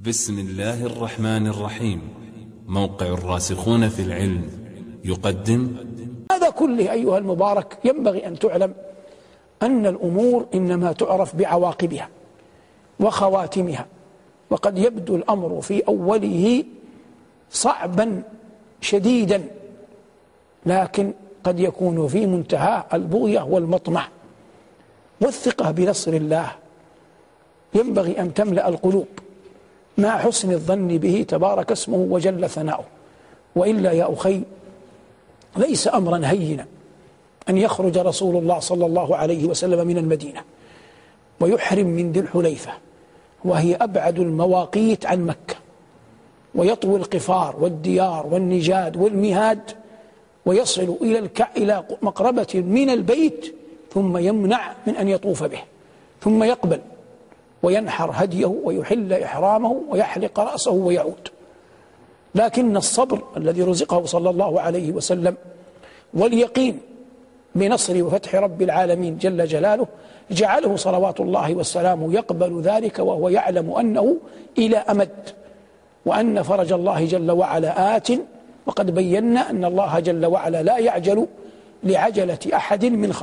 بسم الله الرحمن الرحيم. موقع الراسخون في العلم يقدم هذا كله. أيها المبارك، ينبغي أن تعلم أن الأمور إنما تعرف بعواقبها وخواتمها، وقد يبدو الأمر في أوله صعبا شديدا، لكن قد يكون في منتهى البغية والمطمع والثقة بنصر الله. ينبغي أن تملأ القلوب مع حسن الظن به تبارك اسمه وجل ثناؤه، وإلا يا أخي ليس أمرا هينا أن يخرج رسول الله صلى الله عليه وسلم من المدينة ويحرم من ذي الحليفة، وهي أبعد المواقيت عن مكة، ويطوي القفار والديار والنجاد والمهاد، ويصل إلى مقربة من البيت، ثم يمنع من أن يطوف به، ثم يقبل وينحر هديه ويحل إحرامه ويحلق رأسه ويعود. لكن الصبر الذي رزقه صلى الله عليه وسلم واليقين بنصر وفتح رب العالمين جل جلاله جعله صلوات الله والسلام يقبل ذلك، وهو يعلم أنه إلى أمد، وأن فرج الله جل وعلا آت، وقد بينا أن الله جل وعلا لا يعجل لعجلة أحد من